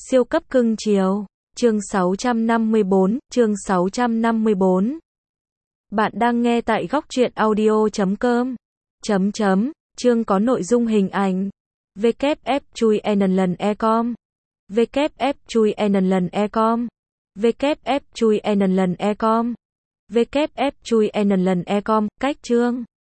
Siêu cấp cưng chiều. Chương 654, chương 654. Bạn đang nghe tại góc truyện audio.com. Chương có nội dung hình ảnh. WF chui lần e-com. WF chui lần e-com. WF chui lần e-com. WF chui lần e-com. Cách chương.